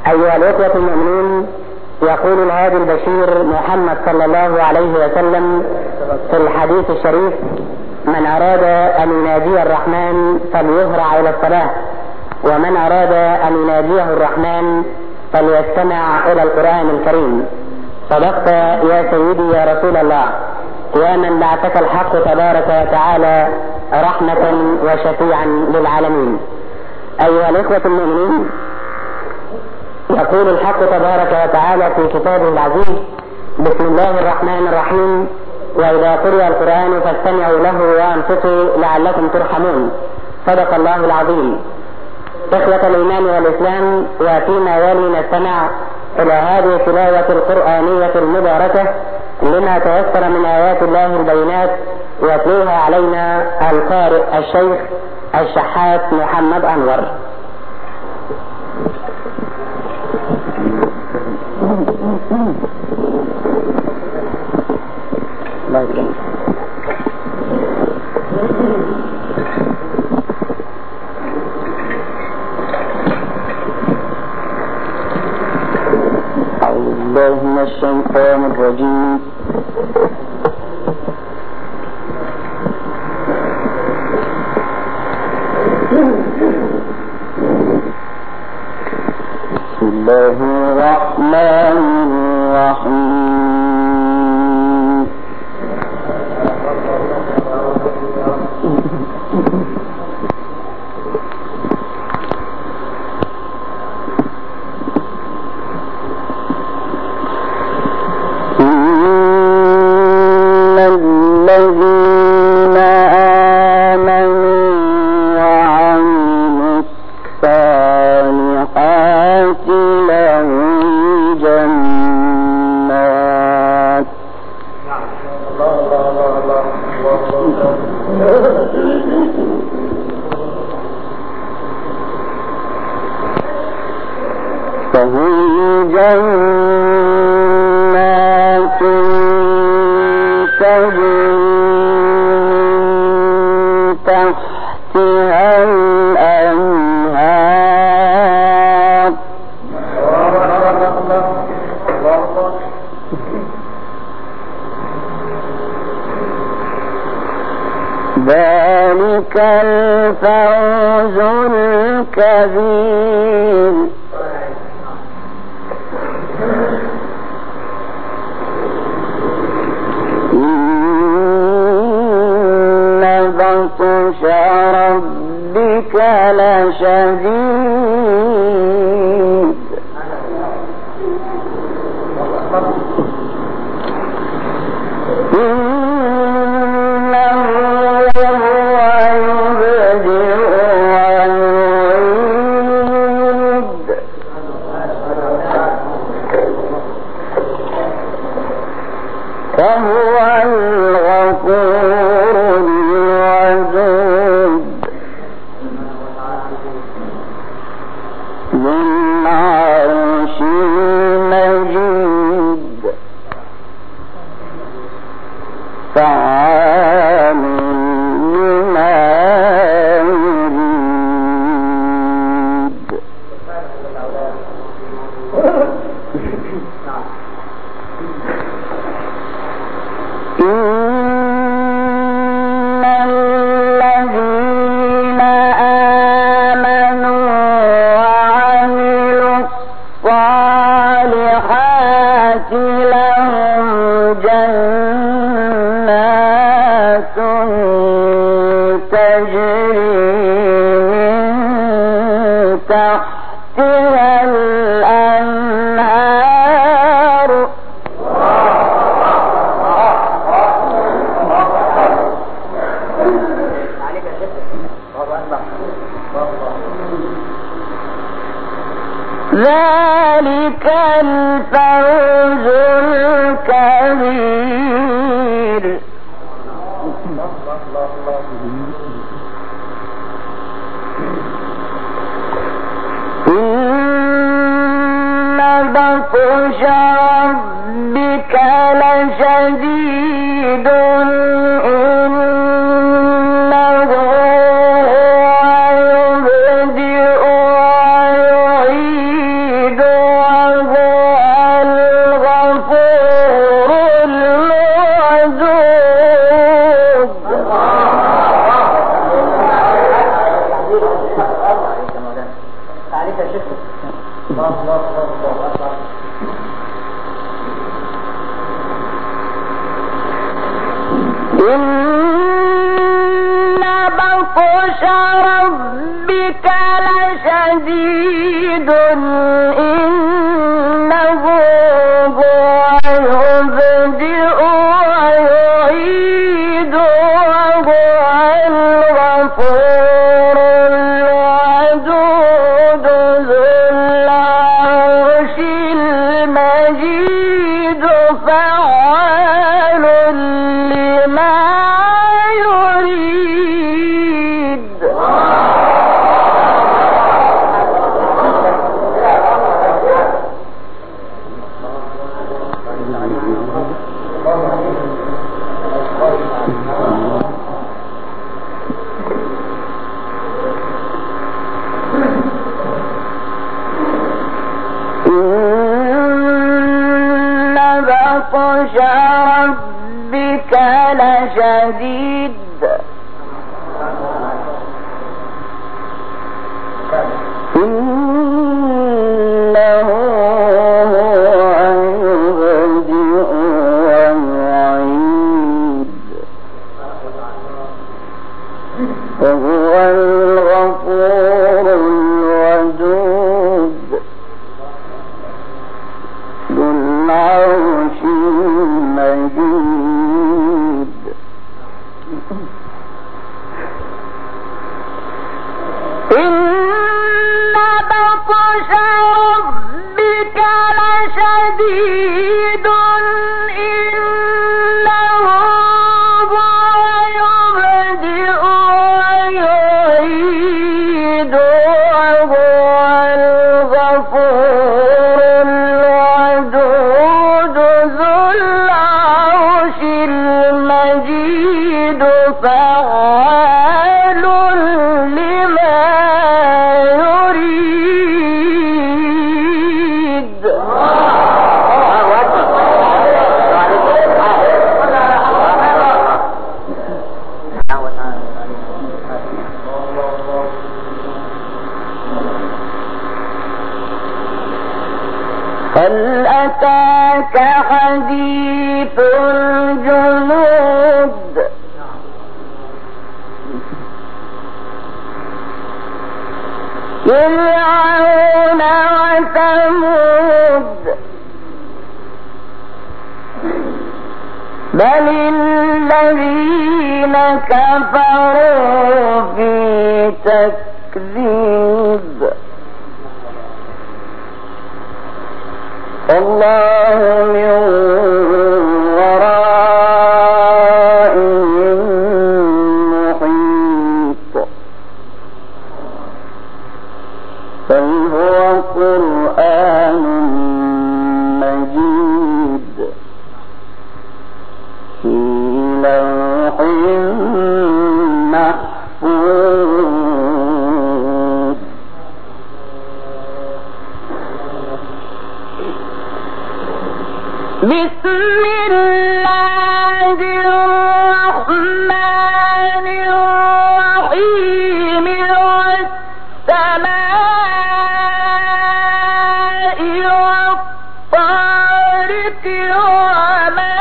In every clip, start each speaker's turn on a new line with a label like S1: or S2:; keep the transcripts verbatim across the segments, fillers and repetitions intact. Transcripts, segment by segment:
S1: أيها الإخوة المؤمنين، يقول الهادي البشير محمد صلى الله عليه وسلم في الحديث الشريف: من أراد أن يناجي الرحمن فليهرع إلى الصلاة، ومن أراد أن يناجيه الرحمن فليستمع إلى القرآن الكريم. صدقت يا سيدي يا رسول الله، يا من بعثك الحق تبارك وتعالى رحمة وشفيعا للعالمين. أيها الإخوة المؤمنين، يقول الحق تبارك وتعالى في كتابه العزيز: بسم الله الرحمن الرحيم، وإذا قرئ القرآن فاستمعوا له وأنصتوا لعلكم ترحمون. صدق الله العظيم. إخوة الإيمان والإسلام، وفيما يلي نستمع إلى هذه التلاوة القرآنية المباركة لما تيسر من آيات الله البينات، يتلوها علينا القارئ الشيخ الشحات محمد أنور. أعوذ بالله من الشيطان الرجيم. بسم الله الرحمن الرحيم. إن الذين آمنوا وعملوا الصالحات لهم جنات فهم جنات تجري تحتها الأنهار ذلك الفوز الكبير. إن بطش ربك لشديد إنه هو يبدئ ويعيد وهو الغفور الودود ذو العرش المجيد فعال لما يريد. إن الذين آمنوا وعملوا الصالحات لهم جنات تجري من تحتها الأنهار ذلك الفوز الكبير. إن بطش ربك لشديد إنه هو يبدئ ويعيد
S2: إن بطش ربك لشديد إنه هو يبدئ ويعيد وهو الغفور الودود ذو العرش المجيد فعال لما يريد. إن بطش ربك لشديد إنه هو يبدئ ويعيد وهو الغفور الودود ذو العرش المجيد. إن بطش ربك لشديد إنه هو يبدئ ويعيد وهو الغفور الودود ذو العرش المجيد فعال لما يريد. هل أتاك حديث الجنود فرعون وثمود بل الذين كفروا في تكذيب الله من ورائهم محيط بل هو قرآن مجيد في لوح محفوظ. بسم الله الرحمن الرحيم والسماء والطارق وما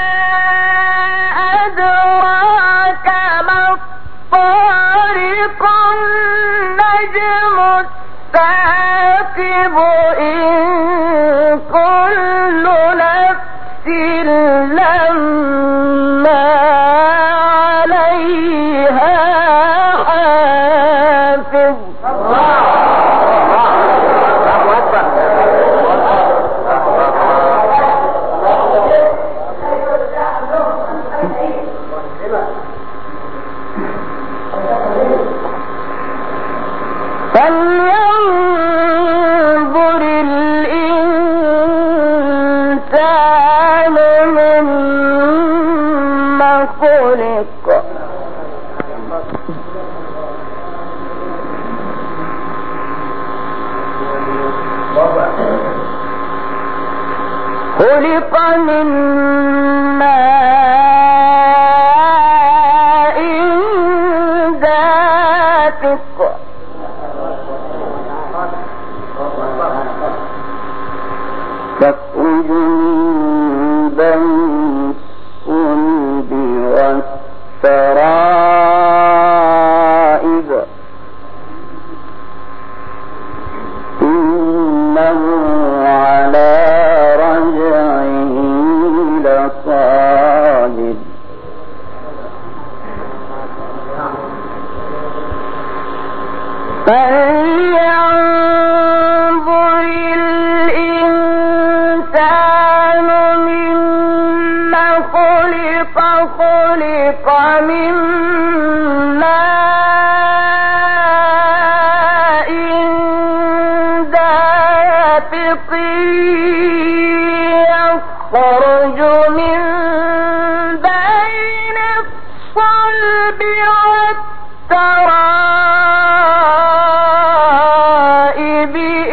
S2: أدراك ما الطارق النجم الثاقب إن كل نفس لما عليها حافظ. فلينظر الإنسان مما خلق خلق من ماء دافق تخرج من بين الصلب والترائب إنه على رجعه لقادر فلينظر الإنسان مما خلق خلق من ماء دافق يخرج من بين الصلب والترائب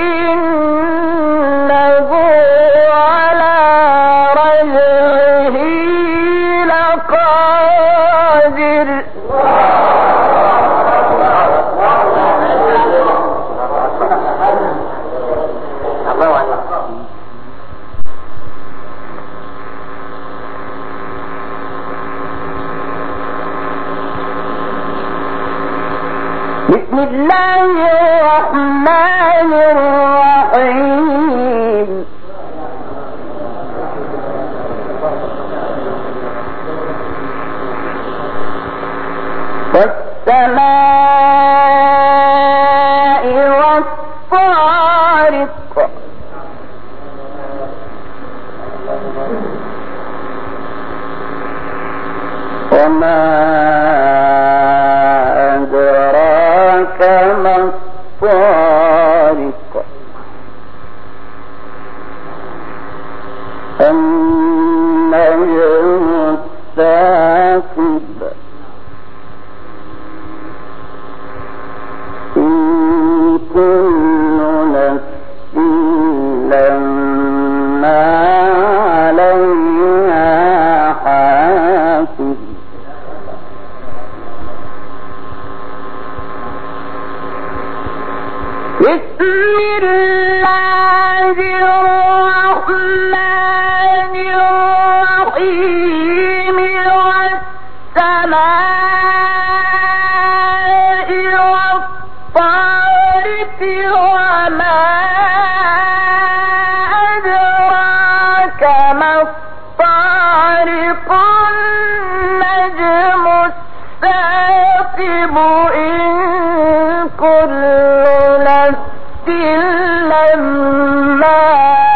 S2: إنه على رجعه لقادر بسم الله الرحمن الرحيم والسماء والطارق وما أدراك ما الطارق النجم الثاقب إن كل نفس لما عليها حافظ بسم الله الرحمن الرحيم والسماء والطارق وما أدراك ما الطارق النجم الثاقب إن كل نفس لما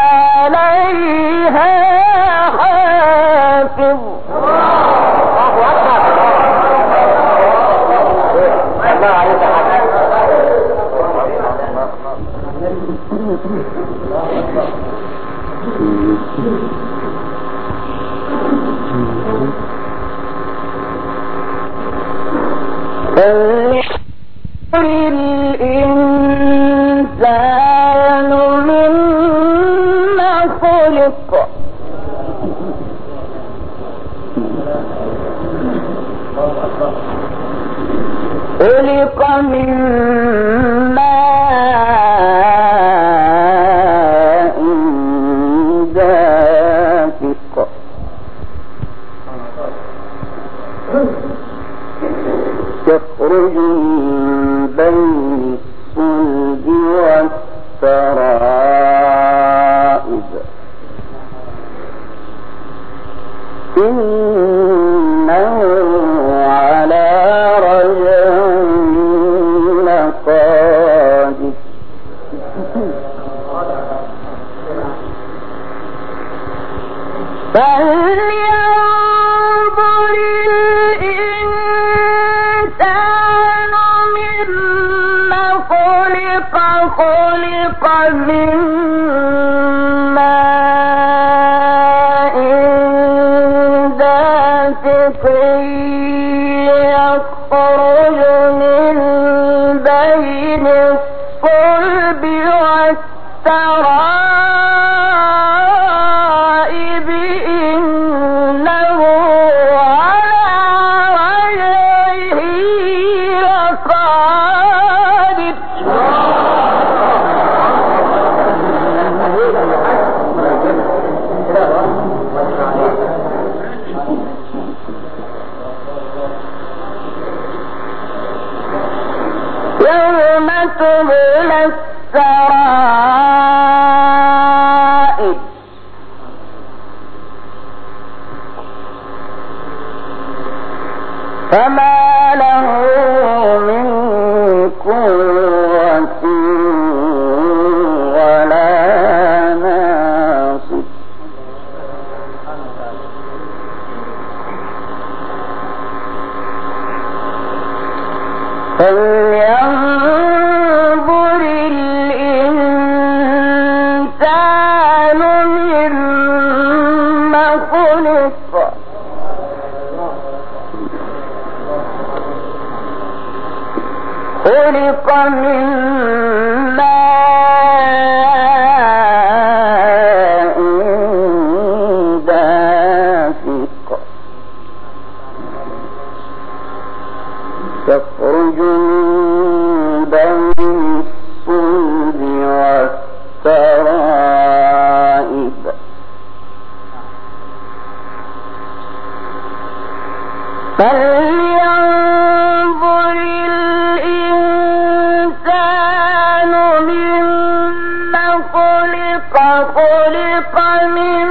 S2: عليها حافظ الإنسان مما خلق خلق من ماء دافق يخرج من بين الصلب والترائب إنه على رجعه لقادر فلينظر الإنسان مما خلق خلق من ماء دافق يخرج من بين الصلب والترائب إنه على رجعه لقادر تبلى السرائر فما له من قوة ولا ناصر فلينظر الإنسان مما خلق خلق من ماء دافق يخرج من بين الصلب والترائب فلينظر الإنسان مما خلق خلق من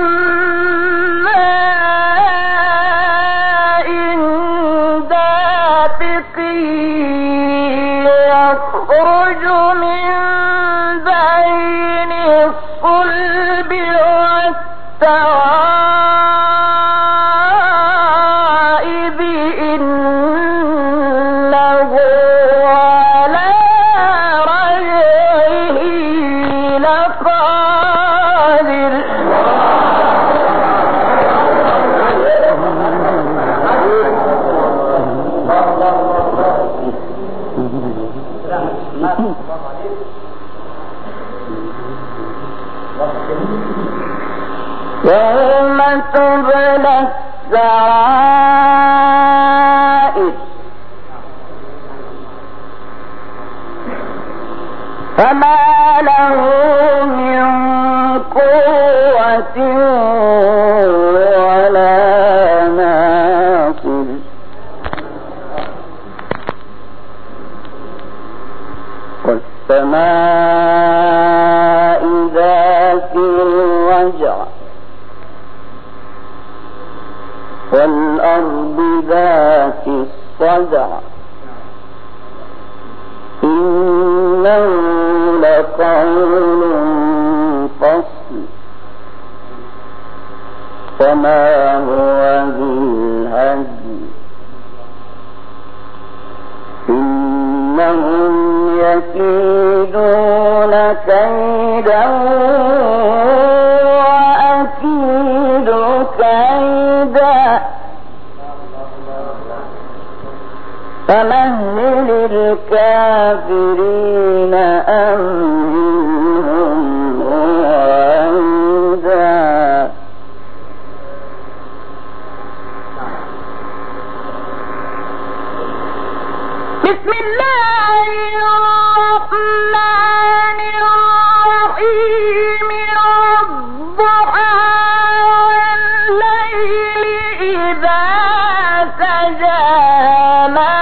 S2: ماء دافق يخرج من بين الصلب والترائب إنه على رجعه لقادر يوم تبلى السرائر فما له من قوة ولا ناصر والسماء ذات الرجع والأرض ذات الصدع إنه لقول فصل وما هو بالهزل إنهم يكيدون كيدا وأكيد كيدا فمهل الكافرين أمهلهم رويدا بسم الله الرحمن الرحيم والضحى والليل إذا سجى ما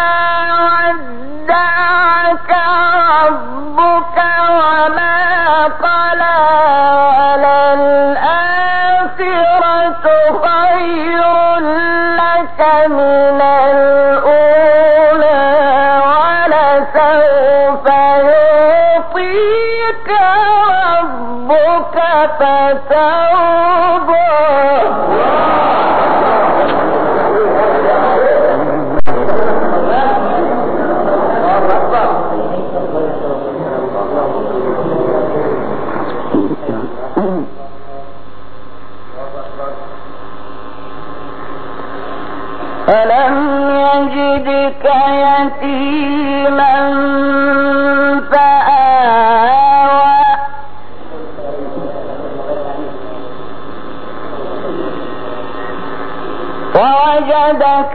S2: ودعك ربك وما قلى وللآخرة خير لك من الأولى ولسوف يعطيك ربك فترضى ألم يجدك يتيما فآوى ووجدك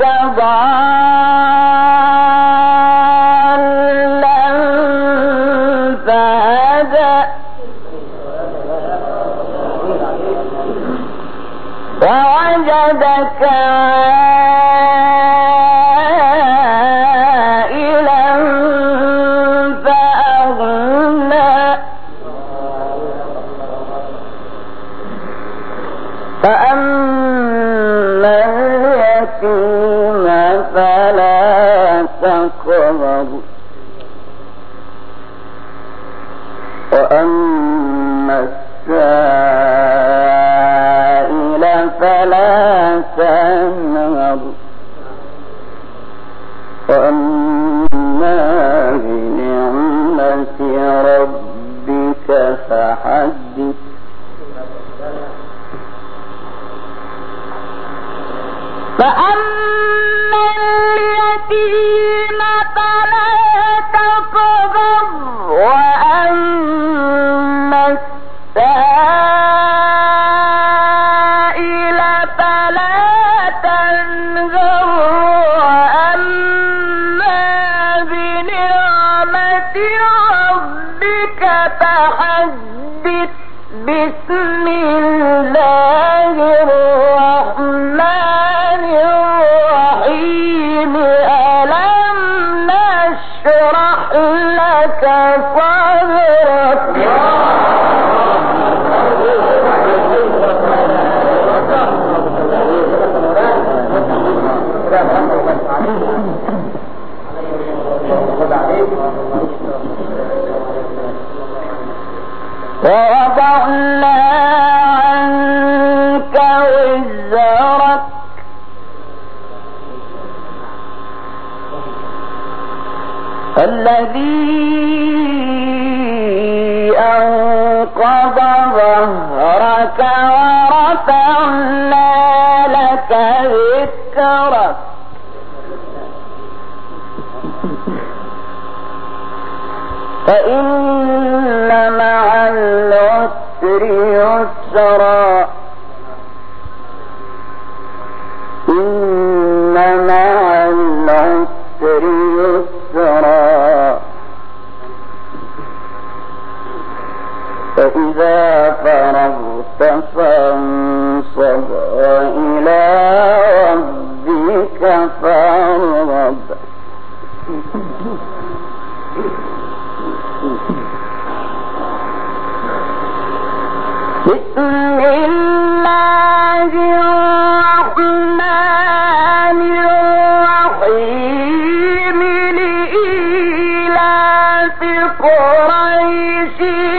S2: ضالا فهدى ووجدك عائلا فأغنى فأما اليتيم فلا تقهر وأما السائل فلا تنهر وأما بنعمة ربك فحدث
S3: فأما اليتيم فلا تقهر وأما السائل فلا تنهر وأما بنعمة ربك فحدث بسم الله الرحمن الرحيم ألم نشرح لك صدرك ووضعنا عنك وزرك الذي أنقض ظهرك ورفعنا لك ذكرك فإن مع العسر يسرا إن مع العسر يسرا فإذا فرغت فانصب وإلى ربك فارغب بسم الله الرحمن الرحيم لإيلاف قريش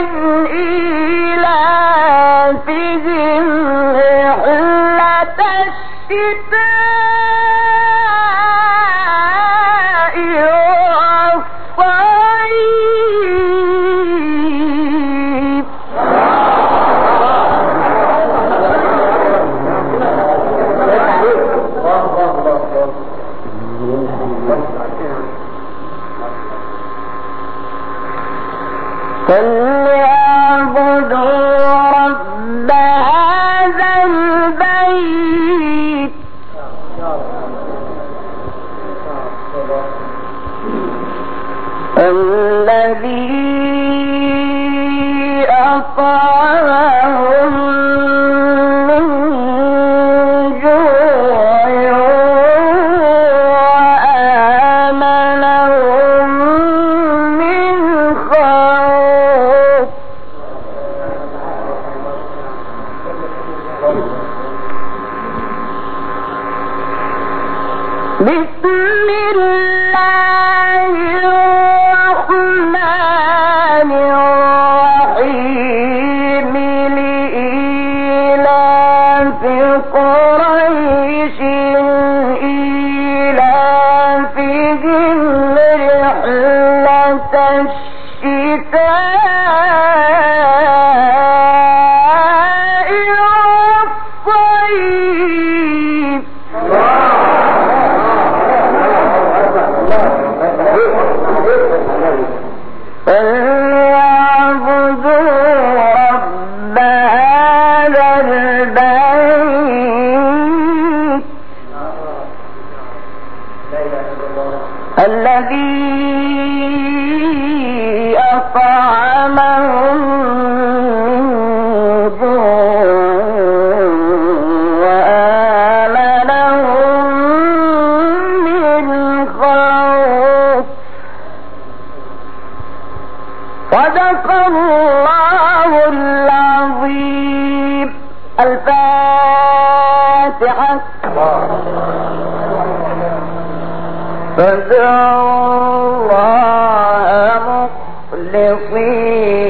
S3: إيلافهم رحلة الشتاء والصيف فليعبدوا رب هذا البيت الذي أطعمهم من جوع وآمنهم من خوف بسم الله الرحمن الرحيم لإيلاف قريش إيلافهم رحلة الشتاء والصيف فليعبدوا رب هذا البيت الذي أطعمهم من جوع وآمنهم من خوف صدق الله العظيم. الفاتحة. فادعوا الله مخلصين